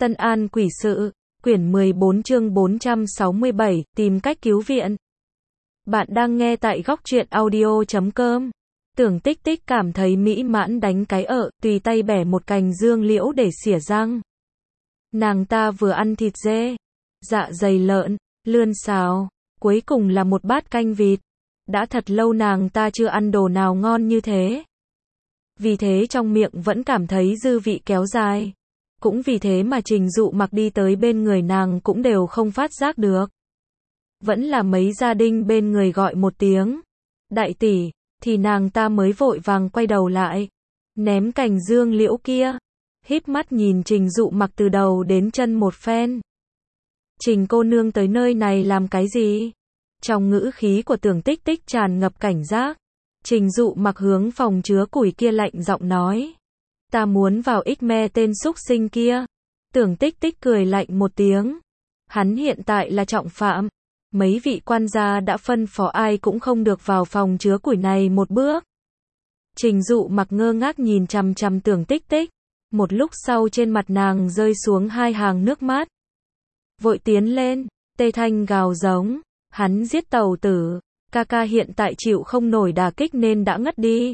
Tân An quỷ sự, quyển 14 chương 467, tìm cách cứu viện. Bạn đang nghe tại góc truyện audio.com. Tưởng Tích Tích cảm thấy mỹ mãn đánh cái tùy tay bẻ một cành dương liễu để xỉa răng. Nàng ta vừa ăn thịt dê, dạ dày lợn, lươn xào, cuối cùng là một bát canh vịt. Đã thật lâu nàng ta chưa ăn đồ nào ngon như thế. Vì thế trong miệng vẫn cảm thấy dư vị kéo dài. Cũng vì thế mà Trình Dụ Mặc đi tới bên người nàng cũng đều không phát giác được. Vẫn là mấy gia đình bên người gọi một tiếng đại tỷ, thì nàng ta mới vội vàng quay đầu lại, ném cành dương liễu kia, híp mắt nhìn Trình Dụ Mặc từ đầu đến chân một phen. Trình cô nương tới nơi này làm cái gì? Trong ngữ khí của Tưởng Tích Tích tràn ngập cảnh giác. Trình Dụ Mặc hướng phòng chứa củi kia lạnh giọng nói. Ta muốn vào me tên xúc sinh kia. Tưởng Tích Tích cười lạnh một tiếng. Hắn hiện tại là trọng phạm. Mấy vị quan gia đã phân phó ai cũng không được vào phòng chứa củi này một bước. Trình Dụ Mặc ngơ ngác nhìn chằm chằm Tưởng Tích Tích. Một lúc sau trên mặt nàng rơi xuống hai hàng nước mắt. Vội tiến lên, tê thanh gào giống. Hắn giết tàu tử. Ca ca hiện tại chịu không nổi đả kích nên đã ngất đi.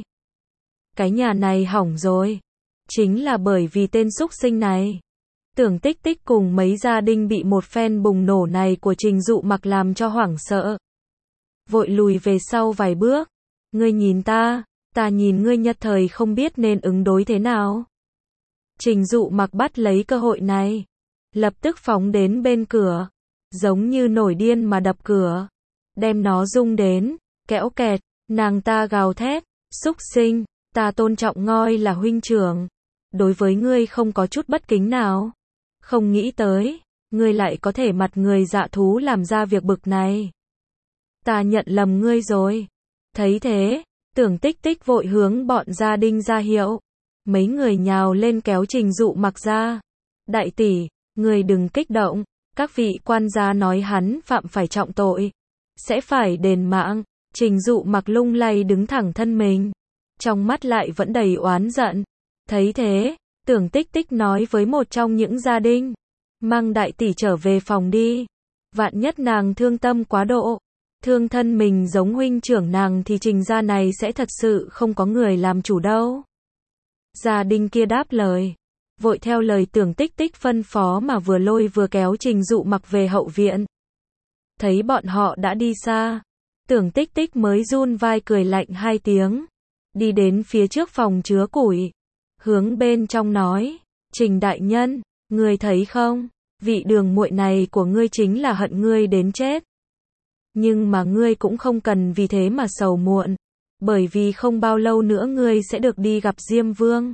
Cái nhà này hỏng rồi. Chính là bởi vì tên xúc sinh này. Tưởng Tích Tích cùng mấy gia đình bị một phen bùng nổ này của Trình Dụ Mặc làm cho hoảng sợ. Vội lùi về sau vài bước. Ngươi nhìn ta nhìn ngươi, nhất thời không biết nên ứng đối thế nào. Trình Dụ Mặc bắt lấy cơ hội này. Lập tức phóng đến bên cửa. Giống như nổi điên mà đập cửa. Đem nó rung đến, kẽo kẹt, nàng ta gào thét, xúc sinh, ta tôn trọng ngôi là huynh trưởng. Đối với ngươi không có chút bất kính nào. Không nghĩ tới, ngươi lại có thể mặt người dạ thú làm ra việc bực này. Ta nhận lầm ngươi rồi. Thấy thế, Tưởng Tích Tích vội hướng bọn gia đình ra hiệu. Mấy người nhào lên kéo Trình Dụ Mặc ra. Đại tỷ, ngươi đừng kích động, các vị quan gia nói hắn phạm phải trọng tội. Sẽ phải đền mạng. Trình Dụ Mặc lung lay đứng thẳng thân mình. Trong mắt lại vẫn đầy oán giận. Thấy thế, Tưởng Tích Tích nói với một trong những gia đình. Mang đại tỷ trở về phòng đi. Vạn nhất nàng thương tâm quá độ. Thương thân mình giống huynh trưởng nàng thì Trình gia này sẽ thật sự không có người làm chủ đâu. Gia đình kia đáp lời. Vội theo lời Tưởng Tích Tích phân phó mà vừa lôi vừa kéo Trình Dụ Mặc về hậu viện. Thấy bọn họ đã đi xa, Tưởng Tích Tích mới run vai cười lạnh hai tiếng. Đi đến phía trước phòng chứa củi. Hướng bên trong nói, Trình đại nhân, ngươi thấy không, vị đường muội này của ngươi chính là hận ngươi đến chết. Nhưng mà ngươi cũng không cần vì thế mà sầu muộn. Bởi vì không bao lâu nữa ngươi sẽ được đi gặp Diêm Vương.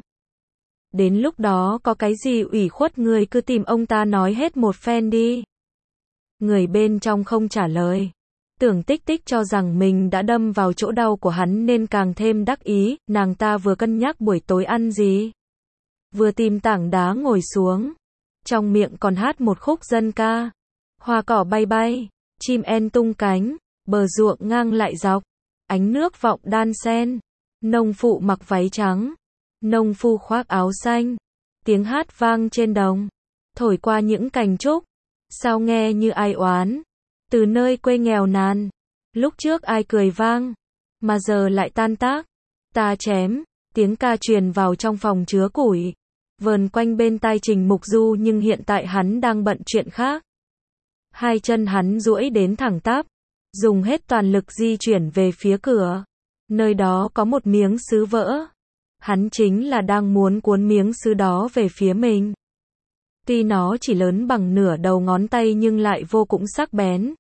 Đến lúc đó có cái gì ủy khuất ngươi cứ tìm ông ta nói hết một phen đi. Người bên trong không trả lời. Tưởng Tích Tích cho rằng mình đã đâm vào chỗ đau của hắn nên càng thêm đắc ý. Nàng ta vừa cân nhắc buổi tối ăn gì, vừa tìm tảng đá ngồi xuống. Trong miệng còn hát một khúc dân ca. Hoa cỏ bay bay, chim én tung cánh, bờ ruộng ngang lại dọc, ánh nước vọng đan sen. Nông phụ mặc váy trắng, nông phu khoác áo xanh. Tiếng hát vang trên đồng, thổi qua những cành trúc. Sao nghe như ai oán. Từ nơi quê nghèo nàn, lúc trước ai cười vang, mà giờ lại tan tác. Ta chém, tiếng ca truyền vào trong phòng chứa củi, vờn quanh bên tai Trình Mục Du, nhưng hiện tại hắn đang bận chuyện khác. Hai chân hắn duỗi đến thẳng tắp, dùng hết toàn lực di chuyển về phía cửa. Nơi đó có một miếng sứ vỡ. Hắn chính là đang muốn cuốn miếng sứ đó về phía mình. Tuy nó chỉ lớn bằng nửa đầu ngón tay nhưng lại vô cùng sắc bén.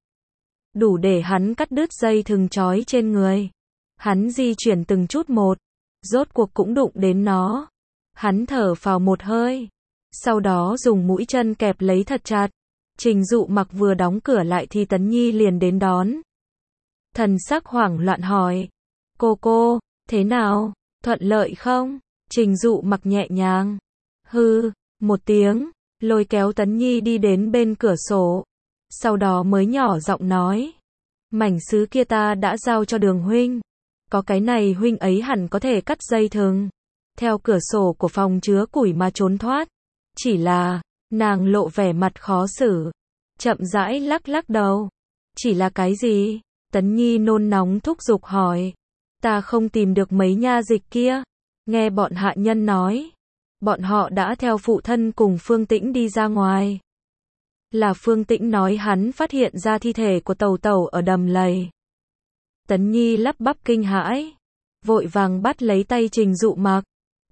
Đủ để hắn cắt đứt dây thừng trói trên người. Hắn di chuyển từng chút một, rốt cuộc cũng đụng đến nó. Hắn thở phào một hơi, sau đó dùng mũi chân kẹp lấy thật chặt. Trình Dụ Mặc vừa đóng cửa lại thì Tấn Nhi liền đến đón. Thần sắc hoảng loạn hỏi. Cô, thế nào, thuận lợi không? Trình Dụ Mặc nhẹ nhàng. Hừ, một tiếng, lôi kéo Tấn Nhi đi đến bên cửa sổ. Sau đó mới nhỏ giọng nói. Mảnh sứ kia ta đã giao cho Đường huynh. Có cái này huynh ấy hẳn có thể cắt dây thừng. Theo cửa sổ của phòng chứa củi mà trốn thoát. Chỉ là, Nàng lộ vẻ mặt khó xử, chậm rãi lắc lắc đầu. Chỉ là cái gì? Tấn Nhi nôn nóng thúc giục hỏi. Ta không tìm được mấy nha dịch kia. Nghe bọn hạ nhân nói, bọn họ đã theo phụ thân cùng Phương Tĩnh đi ra ngoài. Là Phương Tĩnh nói hắn phát hiện ra thi thể của Tẩu Tẩu ở đầm lầy. Tấn Nhi lắp bắp kinh hãi, vội vàng bắt lấy tay Trình Dụ Mặc.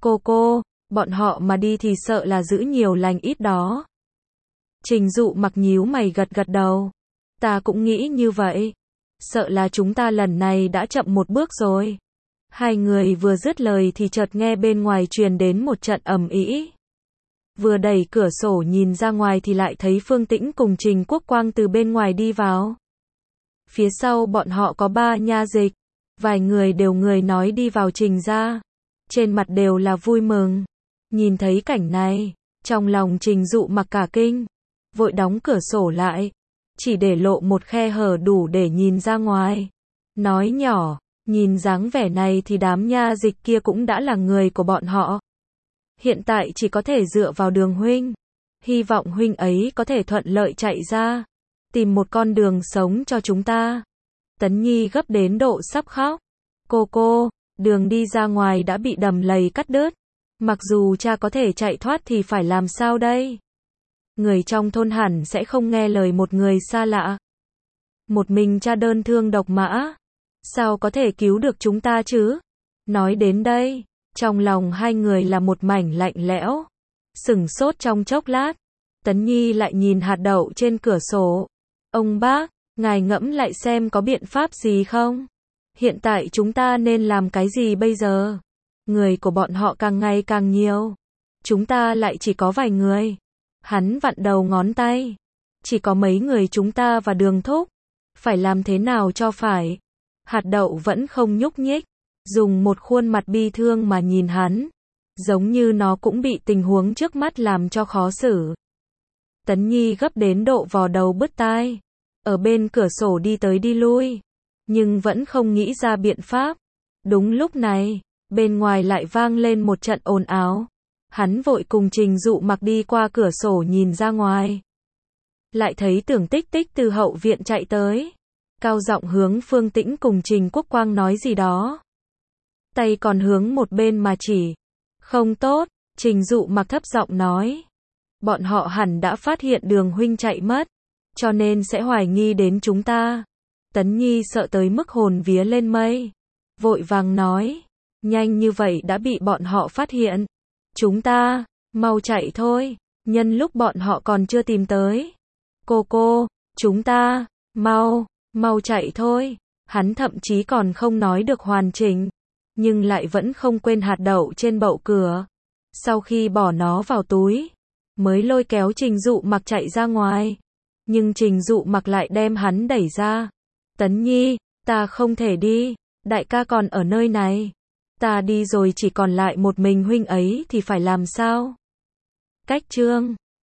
Cô, bọn họ mà đi thì sợ là giữ nhiều lành ít đó. Trình Dụ Mặc nhíu mày gật gật đầu. Ta cũng nghĩ như vậy. Sợ là chúng ta lần này đã chậm một bước rồi. Hai người vừa dứt lời thì chợt nghe bên ngoài truyền đến một trận ầm ĩ. Vừa đẩy cửa sổ nhìn ra ngoài thì lại thấy Phương Tĩnh cùng Trình Quốc Quang từ bên ngoài đi vào. Phía sau bọn họ có 3 nha dịch, vài người đều người nói đi vào Trình gia. Trên mặt đều là vui mừng. Nhìn thấy cảnh này, trong lòng Trình Dụ Mặc cả kinh, vội đóng cửa sổ lại, chỉ để lộ một khe hở đủ để nhìn ra ngoài. Nói nhỏ, nhìn dáng vẻ này thì đám nha dịch kia cũng đã là người của bọn họ. Hiện tại chỉ có thể dựa vào Đường huynh. Hy vọng huynh ấy có thể thuận lợi chạy ra, tìm một con đường sống cho chúng ta. Tấn Nhi gấp đến độ sắp khóc. Cô, đường đi ra ngoài đã bị đầm lầy cắt đứt. Mặc dù cha có thể chạy thoát thì phải làm sao đây? Người trong thôn hẳn sẽ không nghe lời một người xa lạ. Một mình cha đơn thương độc mã, sao có thể cứu được chúng ta chứ? Nói đến đây, trong lòng hai người là một mảnh lạnh lẽo. Sửng sốt trong chốc lát, Tấn Nhi lại nhìn hạt đậu trên cửa sổ. Ông bác, ngài ngẫm lại xem có biện pháp gì không? Hiện tại chúng ta nên làm cái gì bây giờ? Người của bọn họ càng ngày càng nhiều. Chúng ta lại chỉ có vài người. Hắn vặn đầu ngón tay. Chỉ có mấy người chúng ta và Đường thúc. Phải làm thế nào cho phải? Hạt đậu vẫn không nhúc nhích. Dùng một khuôn mặt bi thương mà nhìn hắn. Giống như nó cũng bị tình huống trước mắt làm cho khó xử. Tấn Nhi gấp đến độ vò đầu bứt tai. Ở bên cửa sổ đi tới đi lui. Nhưng vẫn không nghĩ ra biện pháp. Đúng lúc này, bên ngoài lại vang lên một trận ồn ào. Hắn vội cùng Trình Dụ Mặc đi qua cửa sổ nhìn ra ngoài. Lại thấy Tưởng Tích Tích từ hậu viện chạy tới. Cao giọng hướng Phương Tĩnh cùng Trình Quốc Quang nói gì đó. Tay còn hướng một bên mà chỉ. Không tốt, Trình Dụ Mặc thấp giọng nói. Bọn họ hẳn đã phát hiện Đường huynh chạy mất. Cho nên sẽ hoài nghi đến chúng ta. Tấn Nhi sợ tới mức hồn vía lên mây. Vội vàng nói. Nhanh như vậy đã bị bọn họ phát hiện. Chúng ta, mau chạy thôi. Nhân lúc bọn họ còn chưa tìm tới. Cô, chúng ta, mau chạy thôi. Hắn thậm chí còn không nói được hoàn chỉnh. Nhưng lại vẫn không quên hạt đậu trên bậu cửa. Sau khi bỏ nó vào túi, mới lôi kéo Trình Dụ Mặc chạy ra ngoài. Nhưng Trình Dụ Mặc lại đem hắn đẩy ra. Tấn Nhi, ta không thể đi. Đại ca còn ở nơi này. Ta đi rồi chỉ còn lại một mình huynh ấy thì phải làm sao? Cách chương